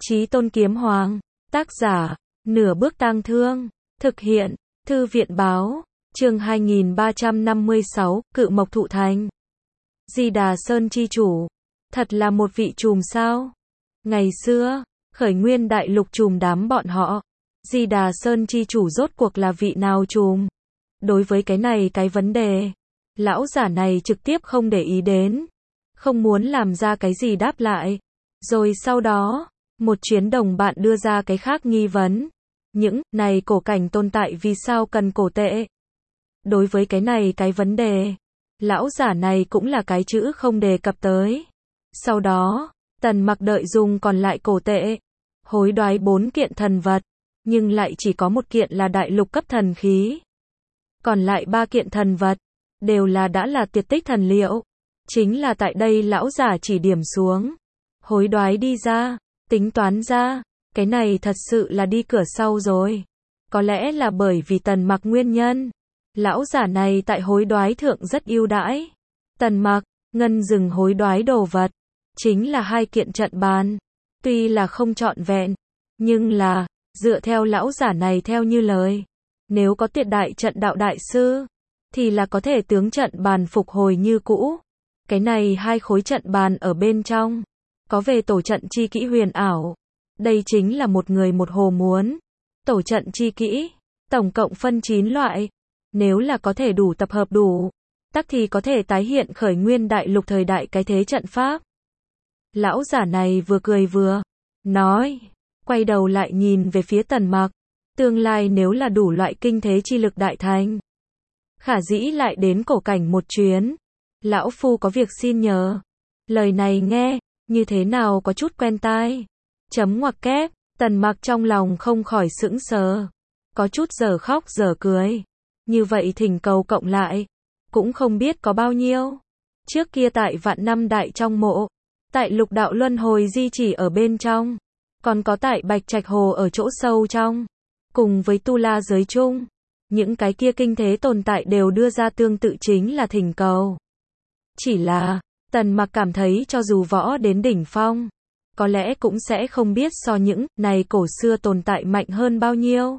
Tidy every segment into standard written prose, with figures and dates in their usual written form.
Chí Tôn Kiếm Hoàng. Tác giả, Nửa Bước Tang Thương. Thực hiện, Thư viện Báo. Chương 2356, Cự Mộc Thụ Thành. Di Đà Sơn chi chủ. Thật là một vị trùm sao? Ngày xưa, khởi nguyên đại lục trùm đám bọn họ. Di Đà Sơn chi chủ rốt cuộc là vị nào trùm? Đối với cái vấn đề, lão giả này trực tiếp không để ý đến. Không muốn làm ra cái gì đáp lại. Rồi sau đó, một chuyến đồng bạn đưa ra cái khác nghi vấn. Những này cổ cảnh tồn tại vì sao cần cổ tệ? Đối với cái vấn đề, lão giả này cũng là cái chữ không đề cập tới. Sau đó, Tần Mặc đợi dùng còn lại cổ tệ, hối đoái 4 kiện thần vật, nhưng lại chỉ có một kiện là đại lục cấp thần khí. Còn lại 3 kiện thần vật, đều đã là tuyệt tích thần liệu. Chính là tại đây lão giả chỉ điểm xuống. Hối đoái đi ra, tính toán ra, cái này thật sự là đi cửa sau rồi. Có lẽ là bởi vì Tần Mặc nguyên nhân. Lão giả này tại hối đoái thượng rất ưu đãi. Tần Mặc, ngân dừng hối đoái đồ vật. Chính là 2 kiện trận bàn. Tuy là không trọn vẹn, nhưng là, dựa theo lão giả này theo như lời. Nếu có tuyệt đại trận đạo đại sư, thì là có thể tướng trận bàn phục hồi như cũ. Cái này 2 khối trận bàn ở bên trong. Có về tổ trận chi kỹ huyền ảo. Đây chính là một người một hồ muốn. Tổ trận chi kỹ, tổng cộng phân 9 loại. Nếu là có thể đủ tập hợp đủ, tắc thì có thể tái hiện khởi nguyên đại lục thời đại cái thế trận pháp. Lão giả này vừa cười vừa nói, quay đầu lại nhìn về phía Tần Mặc. Tương lai nếu là đủ loại kinh thế chi lực đại thành, khả dĩ lại đến cổ cảnh một chuyến. Lão phu có việc xin nhờ. Lời này nghe, như thế nào có chút quen tai. Chấm ngoặc kép, Tần Mặc trong lòng không khỏi sững sờ. Có chút giờ khóc giờ cười. Như vậy thỉnh cầu cộng lại, cũng không biết có bao nhiêu. Trước kia tại Vạn Năm Đại trong mộ, tại Lục Đạo Luân Hồi Di chỉ ở bên trong, còn có tại Bạch Trạch Hồ ở chỗ sâu trong, cùng với Tu La giới chung, những cái kia kinh thế tồn tại đều đưa ra tương tự chính là thỉnh cầu. Chỉ là, Tần Mặc cảm thấy cho dù võ đến đỉnh phong, có lẽ cũng sẽ không biết so những này cổ xưa tồn tại mạnh hơn bao nhiêu.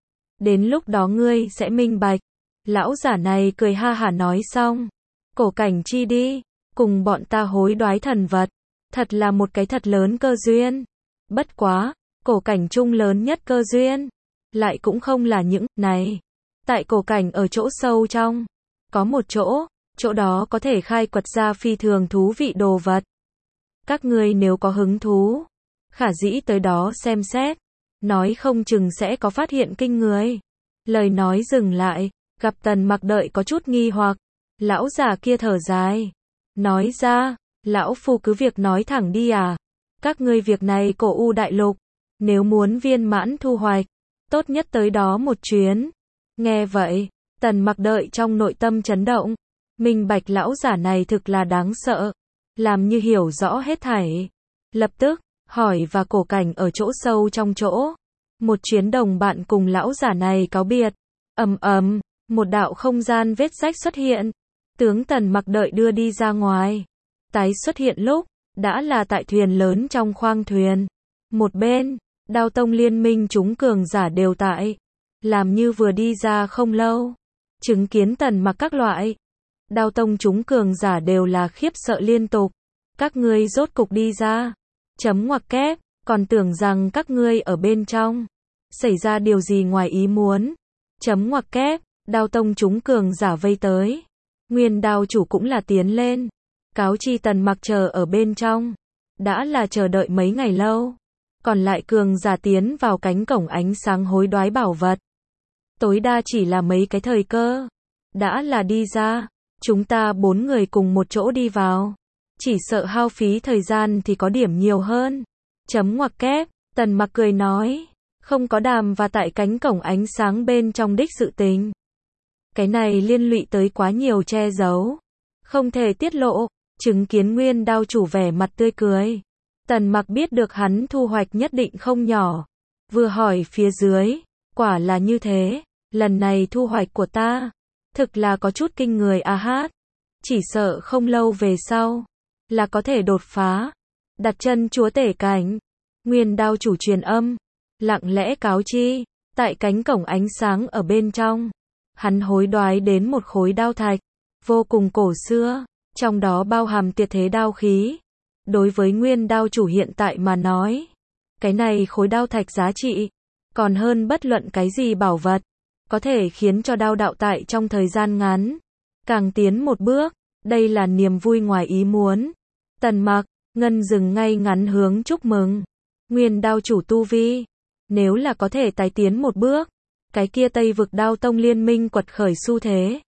Đến lúc đó ngươi sẽ minh bạch. Lão giả này cười ha hả nói xong. Cổ cảnh chi đi, cùng bọn ta hối đoái thần vật. Thật là một cái thật lớn cơ duyên. Bất quá, cổ cảnh chung lớn nhất cơ duyên. Lại cũng không là những này. Tại cổ cảnh ở chỗ sâu trong, có một chỗ đó có thể khai quật ra phi thường thú vị đồ vật. Các ngươi nếu có hứng thú, khả dĩ tới đó xem xét. Nói không chừng sẽ có phát hiện kinh người. Lời nói dừng lại, gặp Tần Mặc đợi có chút nghi hoặc. Lão già kia thở dài. Nói ra, lão phu cứ việc nói thẳng đi à. Các ngươi việc này cổ u đại lục. Nếu muốn viên mãn thu hoạch, tốt nhất tới đó một chuyến. Nghe vậy, Tần Mặc đợi trong nội tâm chấn động. Minh bạch lão giả này thực là đáng sợ. Làm như hiểu rõ hết thảy. Lập tức, hỏi và cổ cảnh ở chỗ sâu trong chỗ. Một chuyến đồng bạn cùng lão giả này cáo biệt. Một đạo không gian vết rách xuất hiện. Tướng Tần Mặc đợi đưa đi ra ngoài. Tái xuất hiện lúc, đã là tại thuyền lớn trong khoang thuyền. Một bên, Đao Tông liên minh chúng cường giả đều tại. Làm như vừa đi ra không lâu. Chứng kiến Tần Mặc các loại. Đao Tông chúng cường giả đều là khiếp sợ liên tục. Các ngươi rốt cục đi ra. Chấm ngoặc kép, còn tưởng rằng các ngươi ở bên trong. Xảy ra điều gì ngoài ý muốn. Chấm ngoặc kép, Đao Tông chúng cường giả vây tới. Nguyên đao chủ cũng là tiến lên. Cáo chi Tần Mặc chờ ở bên trong. Đã là chờ đợi mấy ngày lâu. Còn lại cường giả tiến vào cánh cổng ánh sáng hối đoái bảo vật. Tối đa chỉ là mấy cái thời cơ. Đã là đi ra. Chúng ta 4 người cùng một chỗ đi vào. Chỉ sợ hao phí thời gian thì có điểm nhiều hơn. Chấm ngoặc kép, Tần Mặc cười nói. Không có đàm và tại cánh cổng ánh sáng bên trong đích sự tình. Cái này liên lụy tới quá nhiều che giấu. Không thể tiết lộ. Chứng kiến Nguyên đao chủ vẻ mặt tươi cười. Tần Mặc biết được hắn thu hoạch nhất định không nhỏ. Vừa hỏi phía dưới. Quả là như thế. Lần này thu hoạch của ta. Thực là có chút kinh người a hát. Chỉ sợ không lâu về sau. Là có thể đột phá. Đặt chân chúa tể cảnh. Nguyên đao chủ truyền âm, lặng lẽ cáo chi, tại cánh cổng ánh sáng ở bên trong, hắn hối đoái đến một khối đao thạch, vô cùng cổ xưa, trong đó bao hàm tuyệt thế đao khí. Đối với nguyên đao chủ hiện tại mà nói, cái này khối đao thạch giá trị, còn hơn bất luận cái gì bảo vật, có thể khiến cho đao đạo tại trong thời gian ngắn, càng tiến một bước, đây là niềm vui ngoài ý muốn. Tần Mặc, Ngân dừng ngay ngắn hướng chúc mừng. Nguyên đao chủ tu vi, nếu là có thể tái tiến một bước, cái kia Tây vực đao tông liên minh quật khởi xu thế,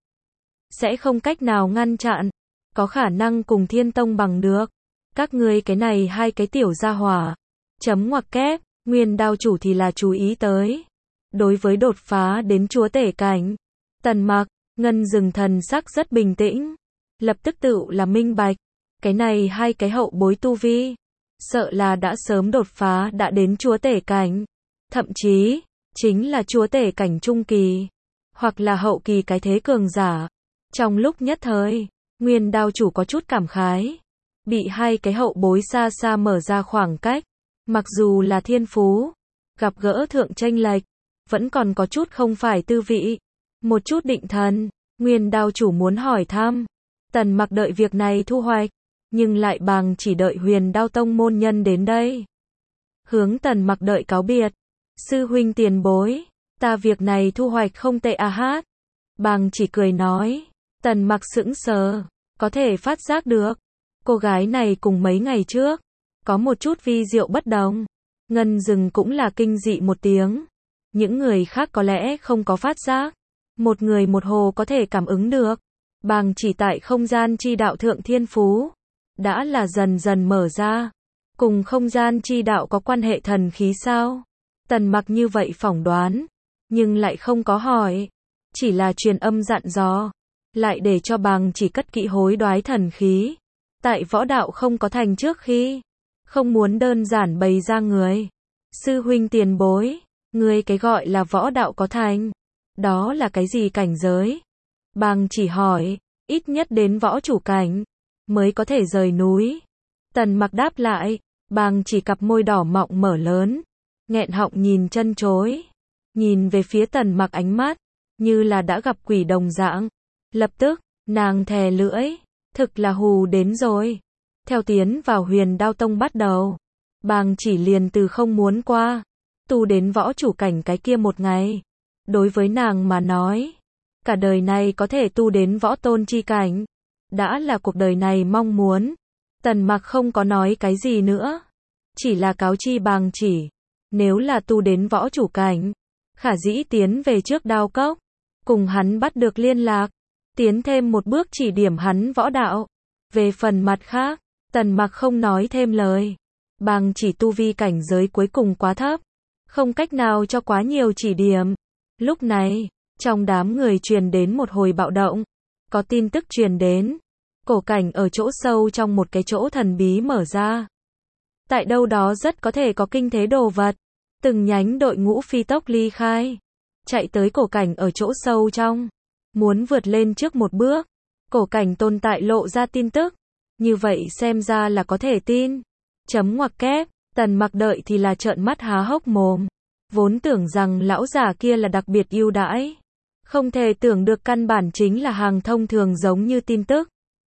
sẽ không cách nào ngăn chặn, có khả năng cùng Thiên Tông bằng được. Các ngươi cái này hai cái tiểu gia hỏa, chấm ngoặc kép, Nguyên đao chủ thì là chú ý tới. Đối với đột phá đến chúa tể cảnh, Tần Mặc, Ngân dừng thần sắc rất bình tĩnh, lập tức tự là minh bạch, cái này hai cái hậu bối tu vi, sợ là đã sớm đột phá đã đến chúa tể cảnh, thậm chí, chính là chúa tể cảnh trung kỳ, hoặc là hậu kỳ cái thế cường giả. Trong lúc nhất thời, Nguyên đao chủ có chút cảm khái, bị hai cái hậu bối xa xa mở ra khoảng cách, mặc dù là thiên phú, gặp gỡ thượng chênh lệch, vẫn còn có chút không phải tư vị, một chút định thần. Nguyên đao chủ muốn hỏi thăm, Tần Mặc đợi việc này thu hoạch, nhưng lại bằng chỉ đợi Huyền Đao Tông môn nhân đến đây. Hướng Tần Mặc đợi cáo biệt, sư huynh tiền bối, ta việc này thu hoạch không tệ hát. Bằng chỉ cười nói, Tần Mặc sững sờ, có thể phát giác được, cô gái này cùng mấy ngày trước, có một chút vi diệu bất đồng. Ngân dừng cũng là kinh dị một tiếng, những người khác có lẽ không có phát giác, một người một hồ có thể cảm ứng được. Bằng chỉ tại không gian chi đạo thượng thiên phú, đã là dần dần mở ra, cùng không gian chi đạo có quan hệ thần khí sao? Tần Mặc như vậy phỏng đoán, nhưng lại không có hỏi, chỉ là truyền âm dặn dò, lại để cho bằng chỉ cất kỹ hối đoái thần khí, tại võ đạo không có thành trước khi, không muốn đơn giản bày ra người. Sư huynh tiền bối, người cái gọi là võ đạo có thành, đó là cái gì cảnh giới? Bằng chỉ hỏi, ít nhất đến võ chủ cảnh, mới có thể rời núi. Tần Mặc đáp lại, bằng chỉ cặp môi đỏ mọng mở lớn, nghẹn họng nhìn chân chối, nhìn về phía Tần Mặc ánh mắt, như là đã gặp quỷ đồng dạng. Lập tức, nàng thè lưỡi, thực là hù đến rồi. Theo tiến vào Huyền Đao Tông bắt đầu, bằng chỉ liền từ không muốn qua, tu đến võ chủ cảnh cái kia một ngày. Đối với nàng mà nói, cả đời này có thể tu đến võ tôn chi cảnh, đã là cuộc đời này mong muốn. Tần Mặc không có nói cái gì nữa, chỉ là cáo chi bằng chỉ, nếu là tu đến võ chủ cảnh, khả dĩ tiến về trước Đao Cốc, cùng hắn bắt được liên lạc, tiến thêm một bước chỉ điểm hắn võ đạo. Về phần mặt khác, Tần Mặc không nói thêm lời, bằng chỉ tu vi cảnh giới cuối cùng quá thấp, không cách nào cho quá nhiều chỉ điểm. Lúc này, trong đám người truyền đến một hồi bạo động, có tin tức truyền đến, cổ cảnh ở chỗ sâu trong một cái chỗ thần bí mở ra. Tại đâu đó rất có thể có kinh thế đồ vật, từng nhánh đội ngũ phi tốc ly khai, chạy tới cổ cảnh ở chỗ sâu trong, muốn vượt lên trước một bước. Cổ cảnh tồn tại lộ ra tin tức, như vậy xem ra là có thể tin. Chấm ngoặc kép, Tần Mặc đợi thì là trợn mắt há hốc mồm, vốn tưởng rằng lão già kia là đặc biệt ưu đãi, không thể tưởng được căn bản chính là hàng thông thường giống như tin tức.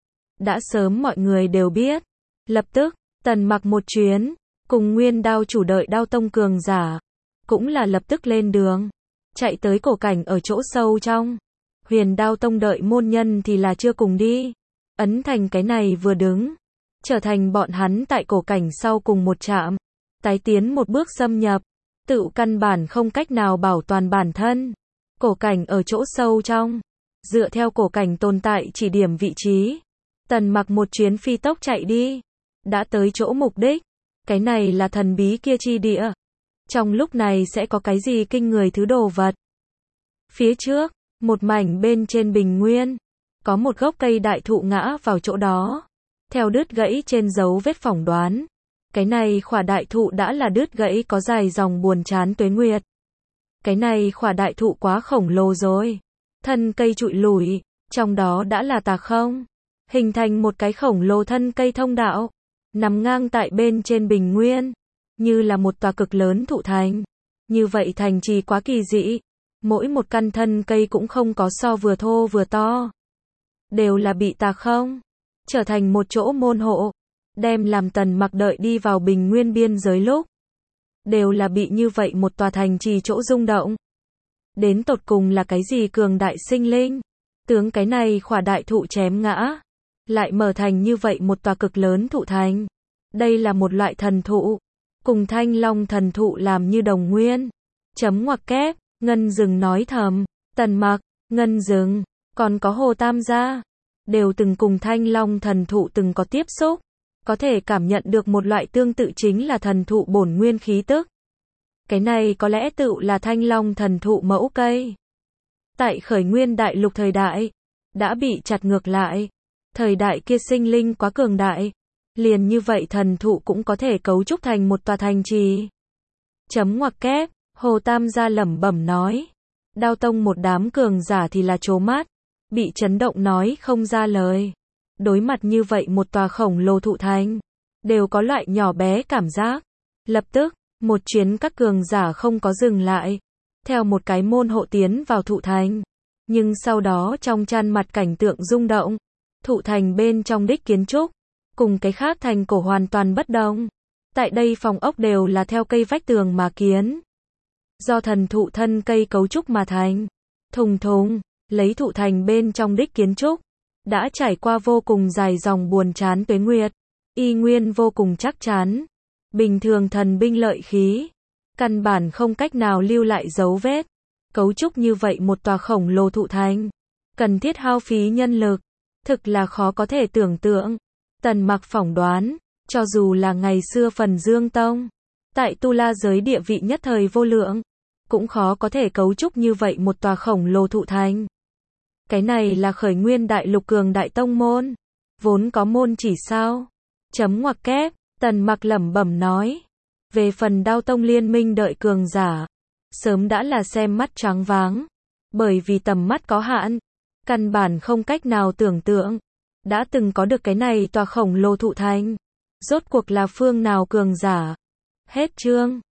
Đã sớm mọi người đều biết. Lập tức, Tần Mặc một chuyến, cùng Nguyên đao chủ đợi Đao Tông cường giả, cũng là lập tức lên đường, chạy tới cổ cảnh ở chỗ sâu trong. Huyền Đao Tông đợi môn nhân thì là chưa cùng đi. Ấn thành cái này vừa đứng, trở thành bọn hắn tại cổ cảnh sau cùng một trạm, tái tiến một bước xâm nhập, tự căn bản không cách nào bảo toàn bản thân. Cổ cảnh ở chỗ sâu trong, dựa theo cổ cảnh tồn tại chỉ điểm vị trí, Tần Mặc một chuyến phi tốc chạy đi, đã tới chỗ mục đích. Cái này là thần bí kia chi địa, trong lúc này sẽ có cái gì kinh người thứ đồ vật. Phía trước, một mảnh bên trên bình nguyên, có một gốc cây đại thụ ngã vào chỗ đó, theo đứt gãy trên dấu vết phỏng đoán, cái này khỏa đại thụ đã là đứt gãy có dài dòng buồn chán tuế nguyệt. Cái này khỏa đại thụ quá khổng lồ rồi, thân cây trụi lủi, trong đó đã là tà không, hình thành một cái khổng lồ thân cây thông đạo, nằm ngang tại bên trên bình nguyên. như là một tòa cực lớn thụ thành. Như vậy thành trì quá kỳ dị, mỗi một căn thân cây cũng không có so vừa thô vừa to. Đều là bị tà không, trở thành một chỗ môn hộ, đem làm Tần Mặc đợi đi vào Bình Nguyên biên giới lúc. Đều là bị như vậy một tòa thành trì chỗ rung động. Đến tột cùng là cái gì cường đại sinh linh? Tướng cái này khỏa đại thụ chém ngã, lại mở thành như vậy một tòa cực lớn thụ thành. Đây là một loại thần thụ, cùng Thanh Long thần thụ làm như đồng nguyên. Chấm ngoặc kép, Ngân Dừng nói thầm, Tần Mặc, Ngân Dừng, còn có Hồ Tam gia, đều từng cùng Thanh Long thần thụ từng có tiếp xúc, có thể cảm nhận được một loại tương tự chính là thần thụ bổn nguyên khí tức. Cái này có lẽ tự là Thanh Long thần thụ mẫu cây. Tại khởi nguyên đại lục thời đại, đã bị chặt ngược lại. Thời đại kia sinh linh quá cường đại, liền như vậy thần thụ cũng có thể cấu trúc thành một tòa thành trì. Chấm ngoặc kép, Hồ Tam gia lẩm bẩm nói. Đao tông một đám cường giả thì là trố mắt, bị chấn động nói không ra lời. Đối mặt như vậy một tòa khổng lồ thụ thành, đều có loại nhỏ bé cảm giác. Lập tức, một chuyến các cường giả không có dừng lại, theo một cái môn hộ tiến vào thụ thành. Nhưng sau đó trong chan mặt cảnh tượng rung động, thụ thành bên trong đích kiến trúc, cùng cái khác thành cổ hoàn toàn bất đồng. Tại đây phòng ốc đều là theo cây vách tường mà kiến. Do thần thụ thân cây cấu trúc mà thành. Thùng thùng, lấy thụ thành bên trong đích kiến trúc, đã trải qua vô cùng dài dòng buồn chán tuế nguyệt, y nguyên vô cùng chắc chắn. Bình thường thần binh lợi khí, căn bản không cách nào lưu lại dấu vết. Cấu trúc như vậy một tòa khổng lồ thụ thành, cần thiết hao phí nhân lực, thực là khó có thể tưởng tượng. Tần Mặc phỏng đoán, cho dù là ngày xưa Phần Dương Tông, tại Tu La giới địa vị nhất thời vô lượng, cũng khó có thể cấu trúc như vậy một tòa khổng lồ thụ thành. Cái này là khởi nguyên đại lục cường đại tông môn, vốn có môn chỉ sao? Chấm ngoặc kép, Tần Mặc lẩm bẩm nói. Về phần Đao tông liên minh đợi cường giả, sớm đã là xem mắt choáng váng, bởi vì tầm mắt có hạn, căn bản không cách nào tưởng tượng, đã từng có được cái này tòa khổng lồ thụ thành, rốt cuộc là phương nào cường giả. Hết chương.